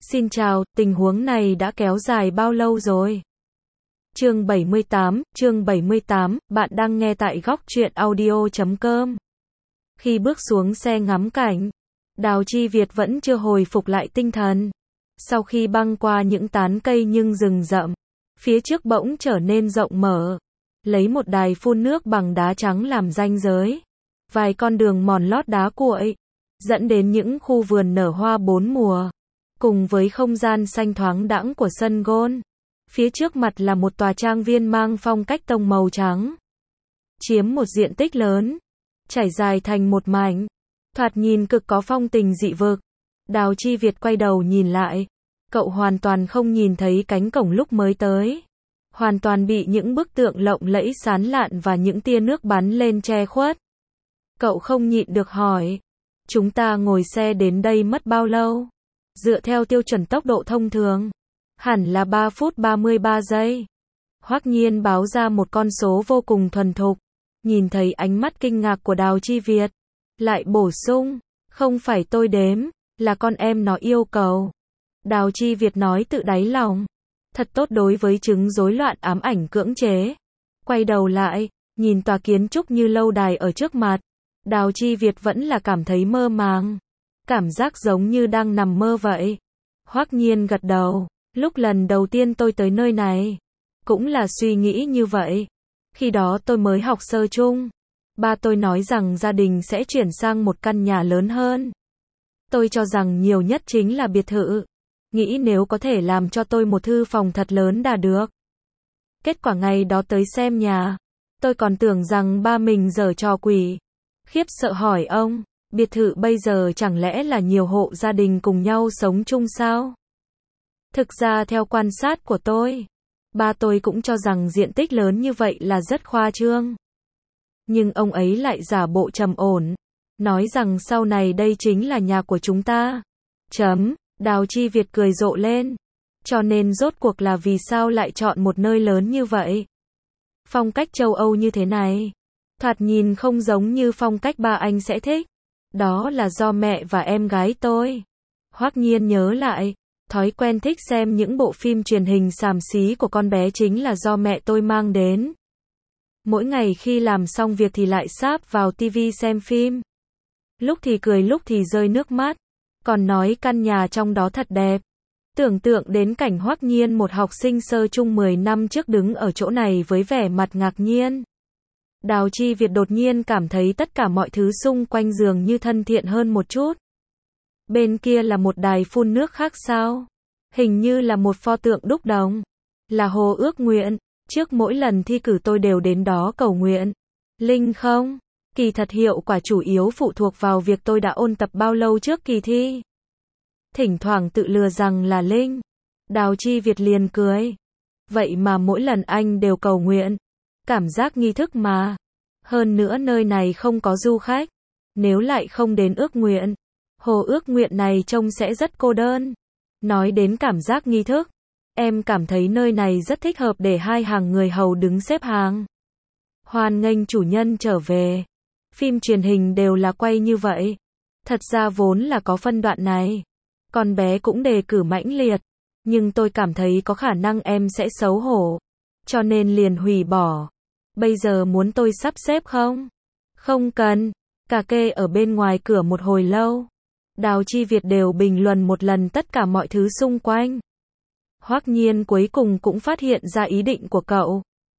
Xin chào, tình huống này đã kéo dài bao lâu rồi? Chương 78, bạn đang nghe tại góc truyện audio.com. Khi bước xuống xe ngắm cảnh, Đào Chi Việt vẫn chưa hồi phục lại tinh thần. Sau khi băng qua những tán cây nhưng rừng rậm, phía trước bỗng trở nên rộng mở. Lấy một đài phun nước bằng đá trắng làm ranh giới. Vài con đường mòn lót đá cuội, dẫn đến những khu vườn nở hoa bốn mùa. Cùng với không gian xanh thoáng đãng của sân golf, phía trước mặt là một tòa trang viên mang phong cách tông màu trắng, chiếm một diện tích lớn, trải dài thành một mảnh, thoạt nhìn cực có phong tình dị vực. Đào Chi Việt quay đầu nhìn lại, cậu hoàn toàn không nhìn thấy cánh cổng lúc mới tới, hoàn toàn bị những bức tượng lộng lẫy sán lạn và những tia nước bắn lên che khuất. Cậu không nhịn được hỏi, chúng ta ngồi xe đến đây mất bao lâu? Dựa theo tiêu chuẩn tốc độ thông thường, hẳn là 3 phút 33 giây. Hoắc Nhiên báo ra một con số vô cùng thuần thục. Nhìn thấy ánh mắt kinh ngạc của Đào Chi Việt, lại bổ sung, không phải tôi đếm, là con em nó yêu cầu. Đào Chi Việt nói tự đáy lòng, thật tốt đối với chứng rối loạn ám ảnh cưỡng chế. Quay đầu lại, nhìn tòa kiến trúc như lâu đài ở trước mặt, Đào Chi Việt vẫn là cảm thấy mơ màng. Cảm giác giống như đang nằm mơ vậy. Hoắc Nhiên gật đầu, lúc lần đầu tiên tôi tới nơi này, cũng là suy nghĩ như vậy. Khi đó tôi mới học sơ trung. Ba tôi nói rằng gia đình sẽ chuyển sang một căn nhà lớn hơn. Tôi cho rằng nhiều nhất chính là biệt thự. Nghĩ nếu có thể làm cho tôi một thư phòng thật lớn đã được. Kết quả ngày đó tới xem nhà, tôi còn tưởng rằng ba mình giở trò quỷ. Khiếp sợ hỏi ông, biệt thự bây giờ chẳng lẽ là nhiều hộ gia đình cùng nhau sống chung sao? Thực ra theo quan sát của tôi, ba tôi cũng cho rằng diện tích lớn như vậy là rất khoa trương. Nhưng ông ấy lại giả bộ trầm ổn, nói rằng sau này đây chính là nhà của chúng ta. Đào Chi Việt cười rộ lên. Cho nên rốt cuộc là vì sao lại chọn một nơi lớn như vậy? Phong cách châu Âu như thế này, thoạt nhìn không giống như phong cách ba anh sẽ thích. Đó là do mẹ và em gái tôi. Hoắc Nhiên nhớ lại, thói quen thích xem những bộ phim truyền hình xàm xí của con bé chính là do mẹ tôi mang đến. Mỗi ngày khi làm xong việc thì lại sáp vào tivi xem phim. Lúc thì cười lúc thì rơi nước mắt, còn nói căn nhà trong đó thật đẹp. Tưởng tượng đến cảnh Hoắc Nhiên một học sinh sơ trung 10 năm trước đứng ở chỗ này với vẻ mặt ngạc nhiên. Đào Chi Việt đột nhiên cảm thấy tất cả mọi thứ xung quanh dường như thân thiện hơn một chút. Bên kia là một đài phun nước khác sao? Hình như là một pho tượng đúc đồng. Là hồ ước nguyện. Trước mỗi lần thi cử tôi đều đến đó cầu nguyện. Linh không? Kỳ thật hiệu quả chủ yếu phụ thuộc vào việc tôi đã ôn tập bao lâu trước kỳ thi. Thỉnh thoảng tự lừa rằng là linh. Đào Chi Việt liền cười. Vậy mà mỗi lần anh đều cầu nguyện. Cảm giác nghi thức mà. Hơn nữa nơi này không có du khách. Nếu lại không đến ước nguyện, hồ ước nguyện này trông sẽ rất cô đơn. Nói đến cảm giác nghi thức, em cảm thấy nơi này rất thích hợp để hai hàng người hầu đứng xếp hàng. Hoan nghênh chủ nhân trở về. Phim truyền hình đều là quay như vậy. Thật ra vốn là có phân đoạn này. Con bé cũng đề cử mãnh liệt. Nhưng tôi cảm thấy có khả năng em sẽ xấu hổ. Cho nên liền hủy bỏ. Bây giờ muốn tôi sắp xếp không? Không cần. Cà kê ở bên ngoài cửa một hồi lâu. Đào Chi Việt đều bình luận một lần tất cả mọi thứ xung quanh. Hoắc Nhiên cuối cùng cũng phát hiện ra ý định của cậu.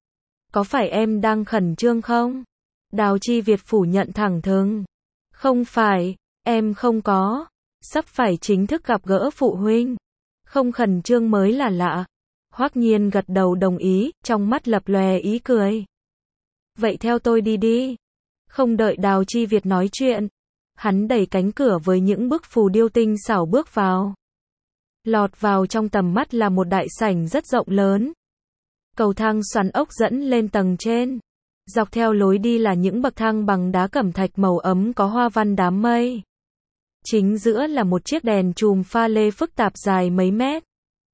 Có phải em đang khẩn trương không? Đào Chi Việt phủ nhận thẳng thừng. Không phải, em không có. Sắp phải chính thức gặp gỡ phụ huynh. Không khẩn trương mới là lạ. Hoắc Nhiên gật đầu đồng ý, trong mắt lập lòe ý cười. Vậy theo tôi đi đi. Không đợi Đào Chi Việt nói chuyện, hắn đẩy cánh cửa với những bức phù điêu tinh xảo bước vào. Lọt vào trong tầm mắt là một đại sảnh rất rộng lớn. Cầu thang xoắn ốc dẫn lên tầng trên. Dọc theo lối đi là những bậc thang bằng đá cẩm thạch màu ấm có hoa văn đám mây. Chính giữa là một chiếc đèn chùm pha lê phức tạp dài mấy mét.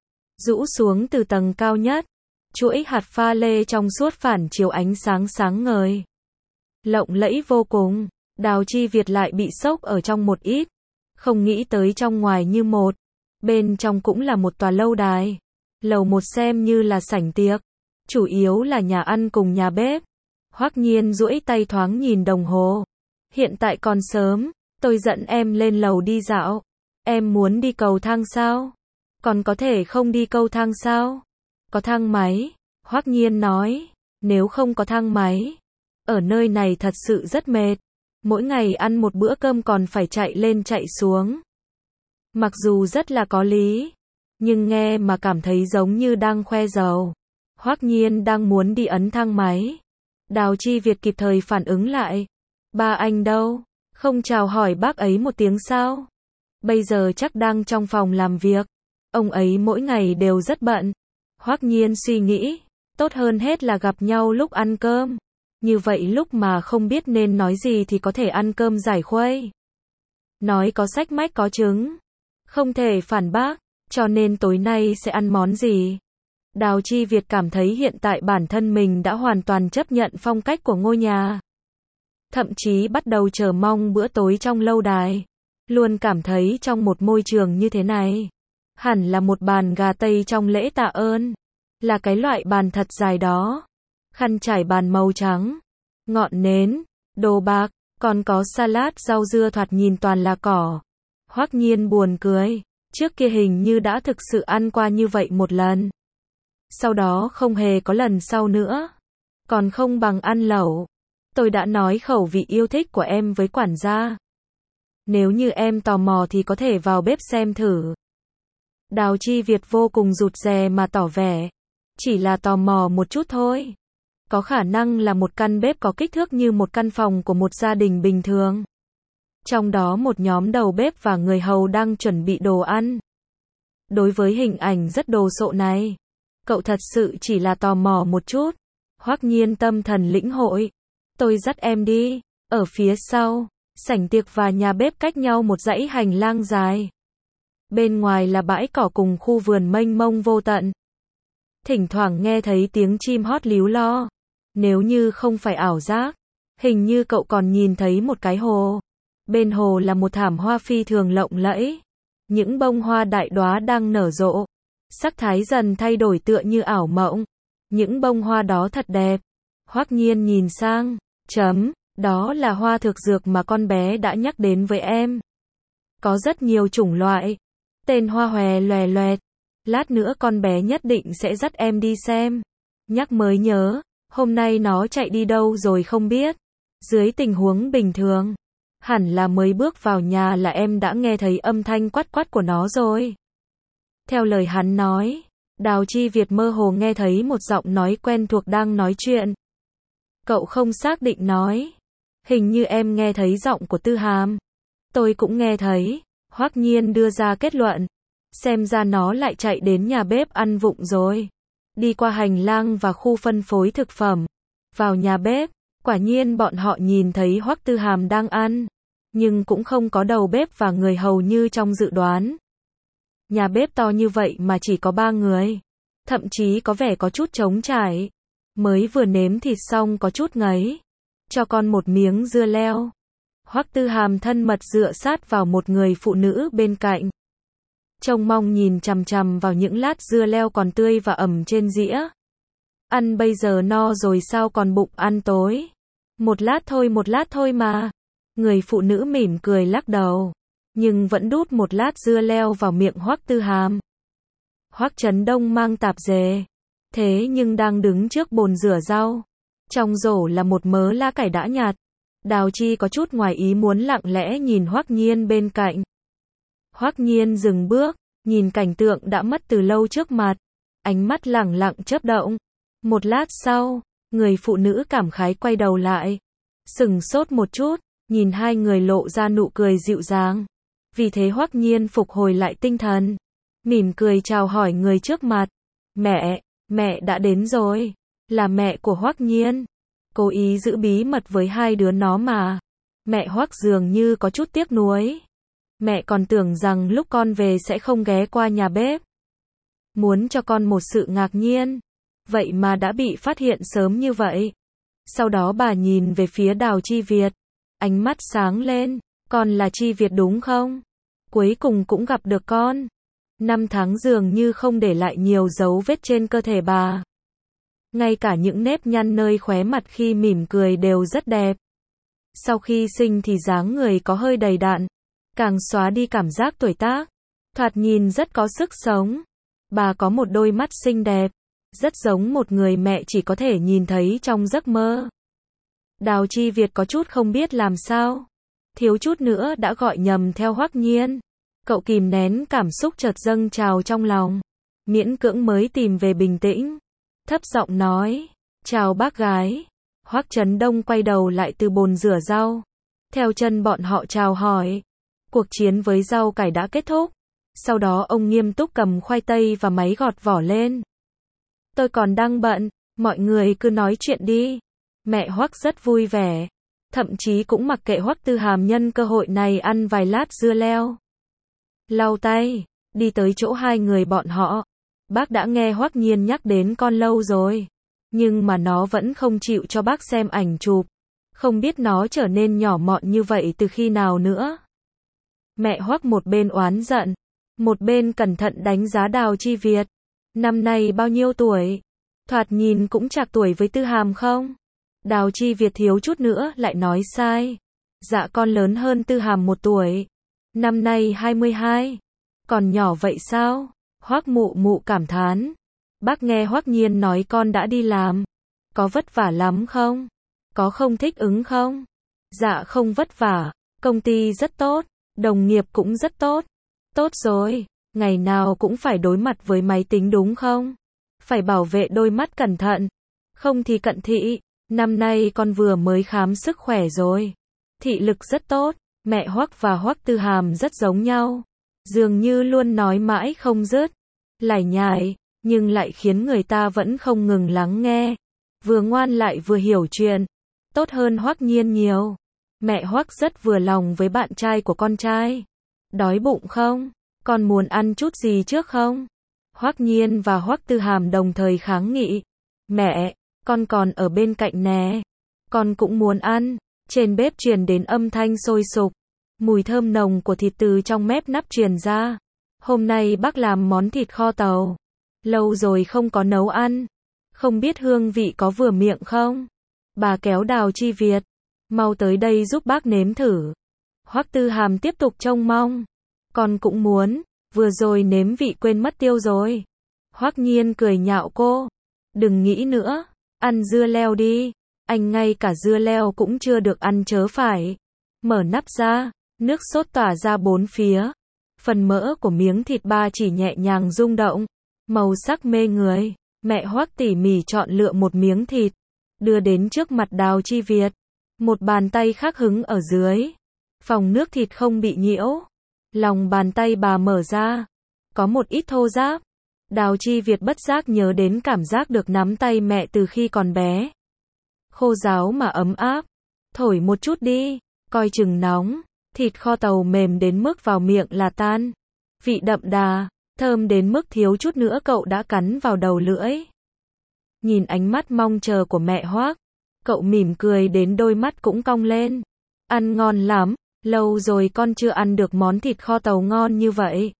Rũ xuống từ tầng cao nhất. Chuỗi hạt pha lê trong suốt phản chiếu ánh sáng sáng ngời. Lộng lẫy vô cùng. Đào Chi Việt lại bị sốc ở trong một ít. Không nghĩ tới trong ngoài như một. Bên trong cũng là một tòa lâu đài. Lầu 1 xem như là sảnh tiệc, chủ yếu là nhà ăn cùng nhà bếp. Hoắc Nhiên duỗi tay thoáng nhìn đồng hồ. Hiện tại còn sớm, tôi dẫn em lên lầu đi dạo. Em muốn đi cầu thang sao? Còn có thể không đi cầu thang sao? Có thang máy, Hoắc Nhiên nói. Nếu không có thang máy, ở nơi này thật sự rất mệt. Mỗi ngày ăn một bữa cơm còn phải chạy lên chạy xuống. Mặc dù rất là có lý, nhưng nghe mà cảm thấy giống như đang khoe giàu. Hoắc Nhiên đang muốn đi ấn thang máy. Đào Chi Việt kịp thời phản ứng lại. Ba anh đâu? Không chào hỏi bác ấy một tiếng sao? Bây giờ chắc đang trong phòng làm việc. Ông ấy mỗi ngày đều rất bận. Hoắc Nhiên suy nghĩ, tốt hơn hết là gặp nhau lúc ăn cơm. Như vậy lúc mà không biết nên nói gì thì có thể ăn cơm giải khuây. Nói có sách mách có chứng. Không thể phản bác, cho nên tối nay sẽ ăn món gì? Đào Chi Việt cảm thấy hiện tại bản thân mình đã hoàn toàn chấp nhận phong cách của ngôi nhà. Thậm chí bắt đầu chờ mong bữa tối trong lâu đài. Luôn cảm thấy trong một môi trường như thế này, hẳn là một bàn gà Tây trong lễ tạ ơn. Là cái loại bàn thật dài đó. Khăn trải bàn màu trắng, ngọn nến, đồ bạc, còn có salad rau dưa thoạt nhìn toàn là cỏ. Hoắc Nhiên buồn cười, trước kia hình như đã thực sự ăn qua như vậy một lần. Sau đó không hề có lần sau nữa. Còn không bằng ăn lẩu. Tôi đã nói khẩu vị yêu thích của em với quản gia. Nếu như em tò mò thì có thể vào bếp xem thử. Đào Chi Việt vô cùng rụt rè mà tỏ vẻ. Chỉ là tò mò một chút thôi. Có khả năng là một căn bếp có kích thước như một căn phòng của một gia đình bình thường. Trong đó một nhóm đầu bếp và người hầu đang chuẩn bị đồ ăn. Đối với hình ảnh rất đồ sộ này, cậu thật sự chỉ là tò mò một chút. Hoắc Nhiên tâm thần lĩnh hội. Tôi dắt em đi. Ở phía sau, sảnh tiệc và nhà bếp cách nhau một dãy hành lang dài. Bên ngoài là bãi cỏ cùng khu vườn mênh mông vô tận. Thỉnh thoảng nghe thấy tiếng chim hót líu lo. Nếu như không phải ảo giác, hình như cậu còn nhìn thấy một cái hồ. Bên hồ là một thảm hoa phi thường lộng lẫy. Những bông hoa đại đóa đang nở rộ. Sắc thái dần thay đổi tựa như ảo mộng. Những bông hoa đó thật đẹp. Hoắc Nhiên nhìn sang. Đó là hoa thực dược mà con bé đã nhắc đến với em. Có rất nhiều chủng loại. Tên hoa hòe loè loẹt. Lát nữa con bé nhất định sẽ dắt em đi xem. Nhắc mới nhớ, hôm nay nó chạy đi đâu rồi không biết. Dưới tình huống bình thường, hẳn là mới bước vào nhà là em đã nghe thấy âm thanh quát quát của nó rồi. Theo lời hắn nói, Đào Chi Việt mơ hồ nghe thấy một giọng nói quen thuộc đang nói chuyện. Cậu không xác định nói. Hình như em nghe thấy giọng của Tư Hàm. Tôi cũng nghe thấy. Hoắc Nhiên đưa ra kết luận. Xem ra nó lại chạy đến nhà bếp ăn vụng rồi. Đi qua hành lang và khu phân phối thực phẩm. Vào nhà bếp, quả nhiên bọn họ nhìn thấy Hoắc Tư Hàm đang ăn. Nhưng cũng không có đầu bếp và người hầu như trong dự đoán. Nhà bếp to như vậy mà chỉ có 3 người. Thậm chí có vẻ có chút trống trải. Mới vừa nếm thịt xong có chút ngấy. Cho con một miếng dưa leo. Hoắc Tư Hàm thân mật dựa sát vào một người phụ nữ bên cạnh. Trông mong nhìn chằm chằm vào những lát dưa leo còn tươi và ẩm trên dĩa. Ăn bây giờ no rồi sao còn bụng ăn tối. Một lát thôi mà. Người phụ nữ mỉm cười lắc đầu. Nhưng vẫn đút một lát dưa leo vào miệng Hoắc Tư Hàm. Hoắc Chấn Đông mang tạp dề. Thế nhưng đang đứng trước bồn rửa rau. Trong rổ là một mớ lá cải đã nhạt. Đào Chi có chút ngoài ý muốn lặng lẽ nhìn Hoắc Nhiên bên cạnh. Hoắc Nhiên dừng bước, nhìn cảnh tượng đã mất từ lâu trước mặt. Ánh mắt lẳng lặng chớp động. Một lát sau, người phụ nữ cảm khái quay đầu lại. Sửng sốt một chút, nhìn hai người lộ ra nụ cười dịu dàng. Vì thế Hoắc Nhiên phục hồi lại tinh thần. Mỉm cười chào hỏi người trước mặt. Mẹ đã đến rồi. Là mẹ của Hoắc Nhiên. Cố ý giữ bí mật với hai đứa nó mà. Mẹ Hoắc dường như có chút tiếc nuối. Mẹ còn tưởng rằng lúc con về sẽ không ghé qua nhà bếp. Muốn cho con một sự ngạc nhiên. Vậy mà đã bị phát hiện sớm như vậy. Sau đó bà nhìn về phía Đào Chi Việt. Ánh mắt sáng lên. Con là Chi Việt đúng không? Cuối cùng cũng gặp được con. Năm tháng dường như không để lại nhiều dấu vết trên cơ thể bà. Ngay cả những nếp nhăn nơi khóe mặt khi mỉm cười đều rất đẹp. Sau khi sinh thì dáng người có hơi đầy đặn, càng xóa đi cảm giác tuổi tác, thoạt nhìn rất có sức sống. Bà có một đôi mắt xinh đẹp, rất giống một người mẹ chỉ có thể nhìn thấy trong giấc mơ. Đào Chi Việt có chút không biết làm sao, thiếu chút nữa đã gọi nhầm theo Hoắc Nhiên. Cậu kìm nén cảm xúc chợt dâng trào trong lòng, miễn cưỡng mới tìm về bình tĩnh, thấp giọng nói, chào bác gái. Hoắc Chấn Đông quay đầu lại từ bồn rửa rau, theo chân bọn họ chào hỏi. Cuộc chiến với rau cải đã kết thúc, sau đó ông nghiêm túc cầm khoai tây và máy gọt vỏ lên. Tôi còn đang bận, mọi người cứ nói chuyện đi. Mẹ Hoắc rất vui vẻ, thậm chí cũng mặc kệ Hoắc Tư Hàm nhân cơ hội này ăn vài lát dưa leo. Lau tay, đi tới chỗ hai người bọn họ. Bác đã nghe Hoắc Nhiên nhắc đến con lâu rồi, nhưng mà nó vẫn không chịu cho bác xem ảnh chụp. Không biết nó trở nên nhỏ mọn như vậy từ khi nào nữa. Mẹ Hoắc một bên oán giận, một bên cẩn thận đánh giá Đào Chi Việt. Năm nay bao nhiêu tuổi? Thoạt nhìn cũng trạc tuổi với Tư Hàm không? Đào Chi Việt thiếu chút nữa lại nói sai. Dạ con lớn hơn Tư Hàm 1 tuổi. Năm nay 22. Còn nhỏ vậy sao? Hoắc mụ mụ cảm thán. Bác nghe Hoắc Nhiên nói con đã đi làm. Có vất vả lắm không? Có không thích ứng không? Dạ không vất vả. Công ty rất tốt. Đồng nghiệp cũng rất tốt. Tốt rồi. Ngày nào cũng phải đối mặt với máy tính đúng không? Phải bảo vệ đôi mắt cẩn thận. Không thì cận thị. Năm nay con vừa mới khám sức khỏe rồi. Thị lực rất tốt. Mẹ Hoắc và Hoắc Tư Hàm rất giống nhau. Dường như luôn nói mãi không dứt. Lải nhải, nhưng lại khiến người ta vẫn không ngừng lắng nghe. Vừa ngoan lại vừa hiểu chuyện. Tốt hơn Hoắc Nhiên nhiều. Mẹ Hoắc rất vừa lòng với bạn trai của con trai. Đói bụng không? Con muốn ăn chút gì trước không? Hoắc Nhiên và Hoắc Tư Hàm đồng thời kháng nghị. Mẹ, con còn ở bên cạnh nè. Con cũng muốn ăn. Trên bếp truyền đến âm thanh sôi sục. Mùi thơm nồng của thịt từ trong mép nắp truyền ra. Hôm nay bác làm món thịt kho tàu. Lâu rồi không có nấu ăn. Không biết hương vị có vừa miệng không? Bà kéo Đào Chi Việt. Mau tới đây giúp bác nếm thử. Hoắc Tư Hàm tiếp tục trông mong. Con cũng muốn. Vừa rồi nếm vị quên mất tiêu rồi. Hoắc Nhiên cười nhạo cô. Đừng nghĩ nữa. Ăn dưa leo đi. Anh ngay cả dưa leo cũng chưa được ăn chớ phải. Mở nắp ra. Nước sốt tỏa ra bốn phía. Phần mỡ của miếng thịt ba chỉ nhẹ nhàng rung động. Màu sắc mê người. Mẹ Hoắc tỉ mỉ chọn lựa một miếng thịt. Đưa đến trước mặt Đào Chi Việt. Một bàn tay khác hứng ở dưới. Phòng nước thịt không bị nhiễu. Lòng bàn tay bà mở ra. Có một ít thô ráp. Đào Chi Việt bất giác nhớ đến cảm giác được nắm tay mẹ từ khi còn bé. Khô ráo mà ấm áp. Thổi một chút đi. Coi chừng nóng. Thịt kho tàu mềm đến mức vào miệng là tan. Vị đậm đà. Thơm đến mức thiếu chút nữa cậu đã cắn vào đầu lưỡi. Nhìn ánh mắt mong chờ của mẹ Hoắc. Cậu mỉm cười đến đôi mắt cũng cong lên. Ăn ngon lắm. Lâu rồi con chưa ăn được món thịt kho tàu ngon như vậy.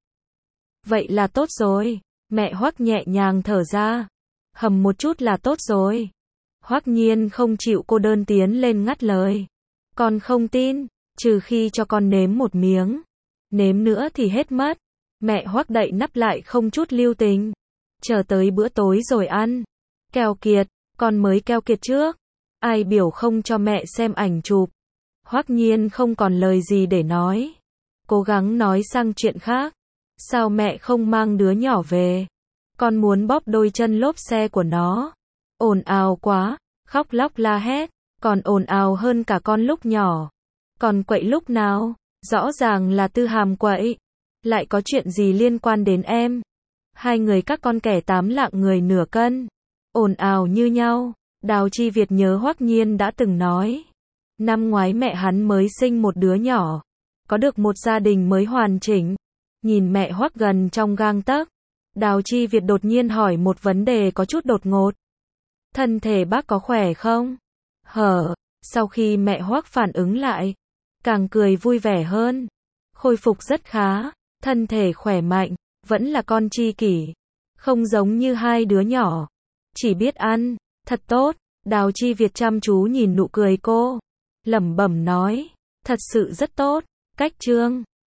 Vậy là tốt rồi. Mẹ Hoắc nhẹ nhàng thở ra. Hầm một chút là tốt rồi. Hoắc Nhiên không chịu cô đơn tiến lên ngắt lời. Con không tin, trừ khi cho con nếm một miếng. Nếm nữa thì hết mất. Mẹ Hoắc đậy nắp lại không chút lưu tình. Chờ tới bữa tối rồi ăn. Keo kiệt, con mới keo kiệt trước. Ai biểu không cho mẹ xem ảnh chụp. Hoắc Nhiên không còn lời gì để nói. Cố gắng nói sang chuyện khác. Sao mẹ không mang đứa nhỏ về? Con muốn bóp đôi chân lốp xe của nó. Ồn ào quá, khóc lóc la hét, còn ồn ào hơn cả con lúc nhỏ. Còn quậy lúc nào? Rõ ràng là Tư Hàm quậy. Lại có chuyện gì liên quan đến em? Hai người các con kẻ 8 lạng người nửa cân. Ồn ào như nhau. Đào Chi Việt nhớ Hoắc Nhiên đã từng nói. Năm ngoái mẹ hắn mới sinh một đứa nhỏ. Có được một gia đình mới hoàn chỉnh. Nhìn mẹ Hoắc gần trong gang tấc. Đào Chi Việt đột nhiên hỏi một vấn đề có chút đột ngột. Thân thể bác có khỏe không? Sau khi mẹ Hoắc phản ứng lại. Càng cười vui vẻ hơn. Khôi phục rất khá. Thân thể khỏe mạnh. Vẫn là con tri kỷ. Không giống như hai đứa nhỏ. Chỉ biết ăn. Thật tốt. Đào Chi Việt chăm chú nhìn nụ cười cô. Lẩm bẩm nói. Thật sự rất tốt. Cách Trương.